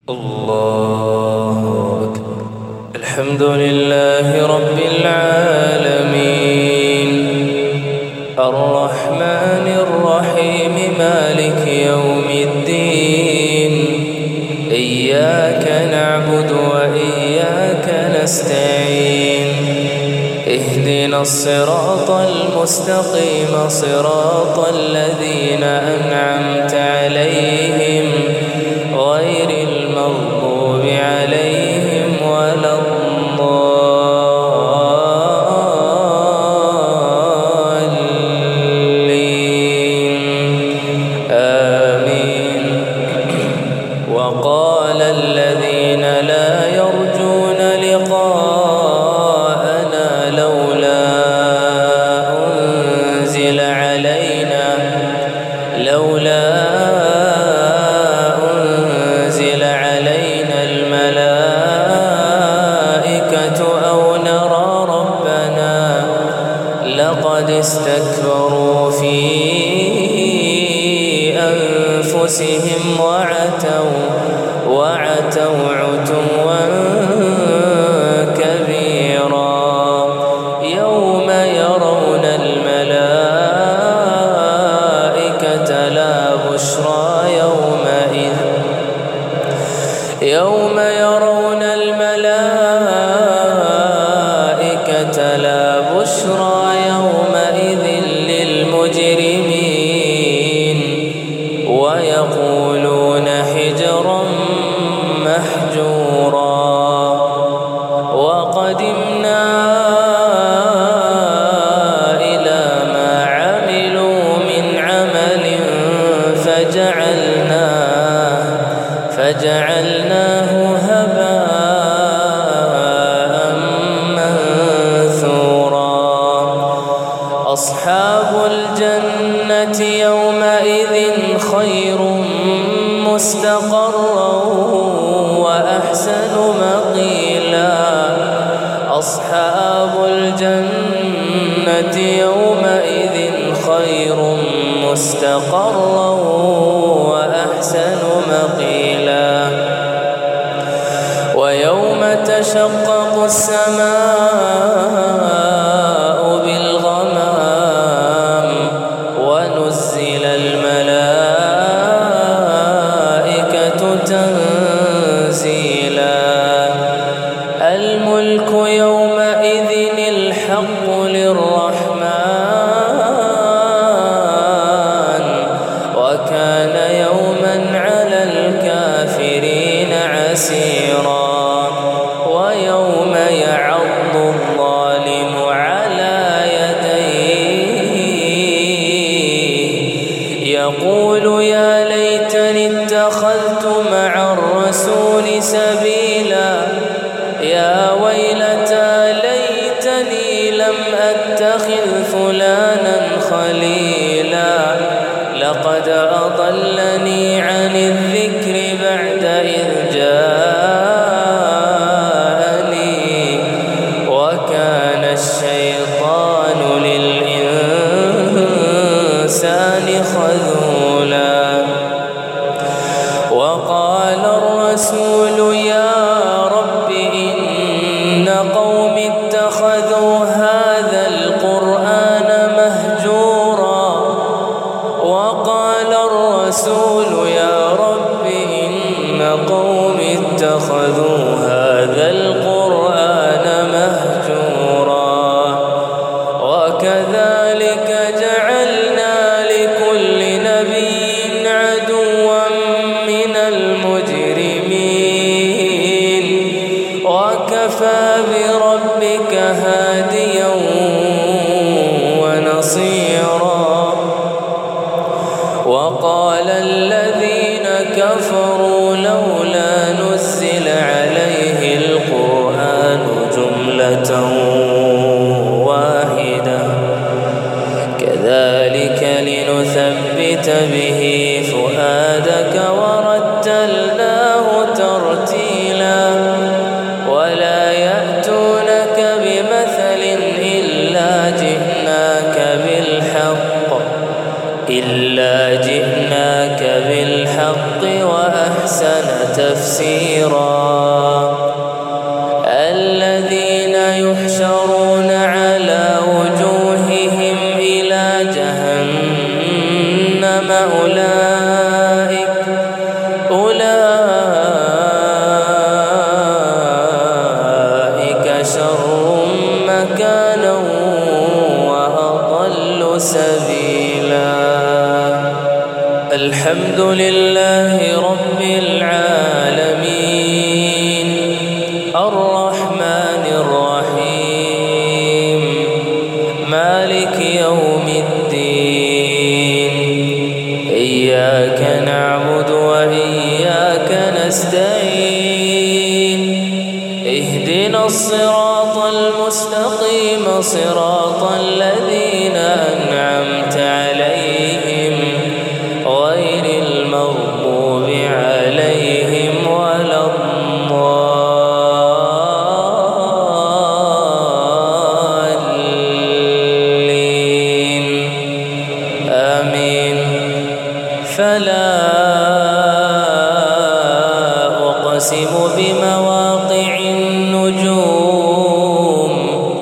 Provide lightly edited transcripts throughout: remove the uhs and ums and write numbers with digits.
الله أكبر. الحمد لله رب العالمين الرحمن الرحيم مالك يوم الدين إياك نعبد وإياك نستعين اهدنا الصراط المستقيم صراط الذين أنعمت عليهم غير المغضوب عليهم ولا الضالين آمين. وقال الذين لا يرجون لقاءنا لولا أنزل علينا الملائكة أو نرى ربنا لقد استكبروا في أنفسهم وعتوا عتوا كبيرا يوم يرون الملائكة لا بشرى يوم يرون الملائكة لا بشرى يومئذ للمجرمين ويقولون حجرا محجورا. وقدمنا إلى ما عملوا من عمل فجعلناه هباء منثورا. أصحاب الجنة يومئذ خير مستقرا وأحسن مقيلا. أصحاب الجنة يومئذ خير مستقرا وأحسن مقيلا. ويوم تشقق السماء بالغمام ونزل الملائكة تنزيلا. الملك يومئذ الحق للرحمن وكان يوما على الكافرين عسيرا. ويوم يعض الظالم على يديه يقول يا ليتني اتخذت مع الرسول سبيلا يا ويلتى ليتني لم أتخذ فلانا خليلا لقد أضلني عن الذكر بعد إذ جاءني وكان الشيطان للإنسان خذولا. وقال الرسول يا رب إن قوم اتخذوا هذا القرآن مهجورا. وقال الرسول يا رب إن قوم اتخذوا هذا القرآن مهجورا. وكذلك جعلنا لكل نبي عدوا من المجرمين وكفى بربك هاديا ونصيرا. وقال الذين كفروا لولا نزل عليه القرآن جملة واحدة كذلك لنثبت به فؤادك ورتلناه ترتيلا. ولا يأتونك بمثل إلا جئناك بالحق وأحسن مسيرا الذين يحشرون على وجوههم إلى جهنم أولئك شر مكانا وأضل سبيلا. الحمد لله رب العالمين الرحمن الرحيم مالك يوم الدين إياك نعبد وإياك نستعين اهدنا الصراط المستقيم صراط الذين أنعمت عليهم غير المغضوب عليهم ولا الضالين آمين. فلا أقسم بمواقع النجوم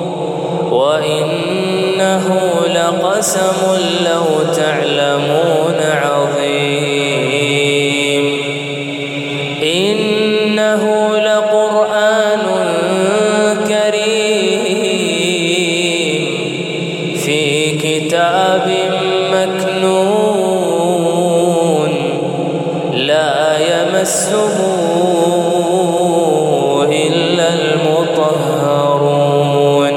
وإنه لقسم لو تعلمون عظيم إنه لقرآن كريم في كتاب مكنون لا يمسه إلا المطهرون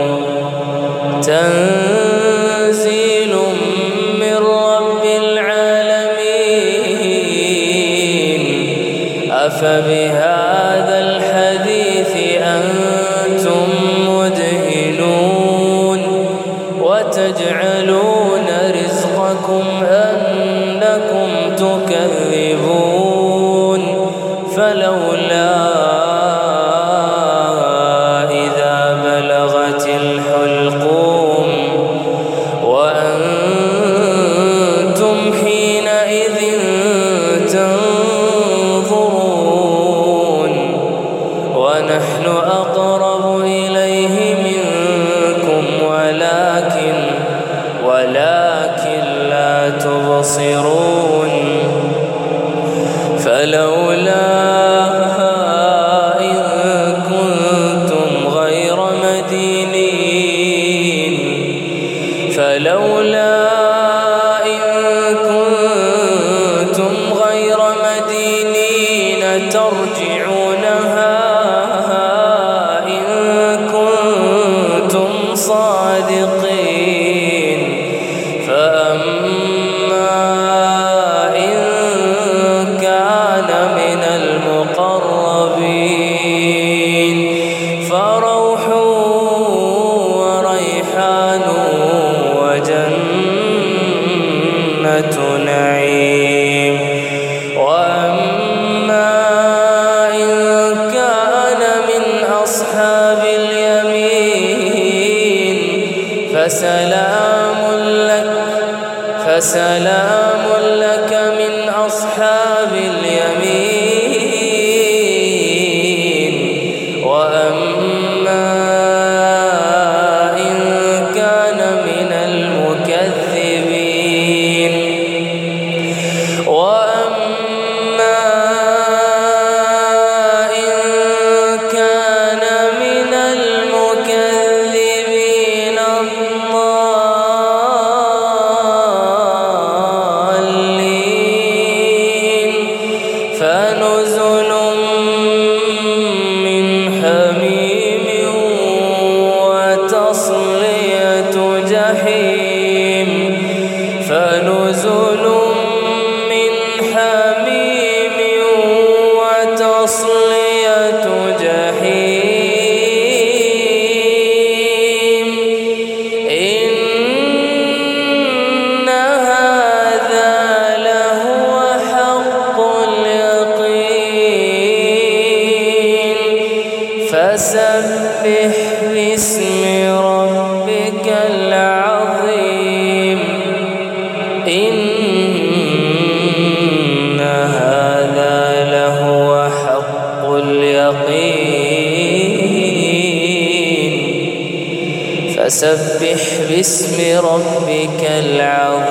تنزيل من رب العالمين أفبهذا الحديث أنتم مدهنون وتجعلون رزقكم أنكم تكذبون فلولا إذا بلغت الحلقوم وأنتم حينئذ تنظرون ونحن أقرب إليه منكم ولكن لا تبصرون فلولا إن كنتم غير مدينين ترجعونها إن كنتم صادقين فأما إن كان من المقربين فروح وريحان وجنة نعيم وأما إن كان من أصحاب اليمين فسلام لك من أصحاب اليمين وأما إن كان من المكذبين فنزل من حميم وتصلية جحيم فنزل من حميم وتصلية جحيم إن هذا لهو حق فسبح باسم ربك العظيم إن هذا لهو حق اليقين فسبح باسم ربك العظيم.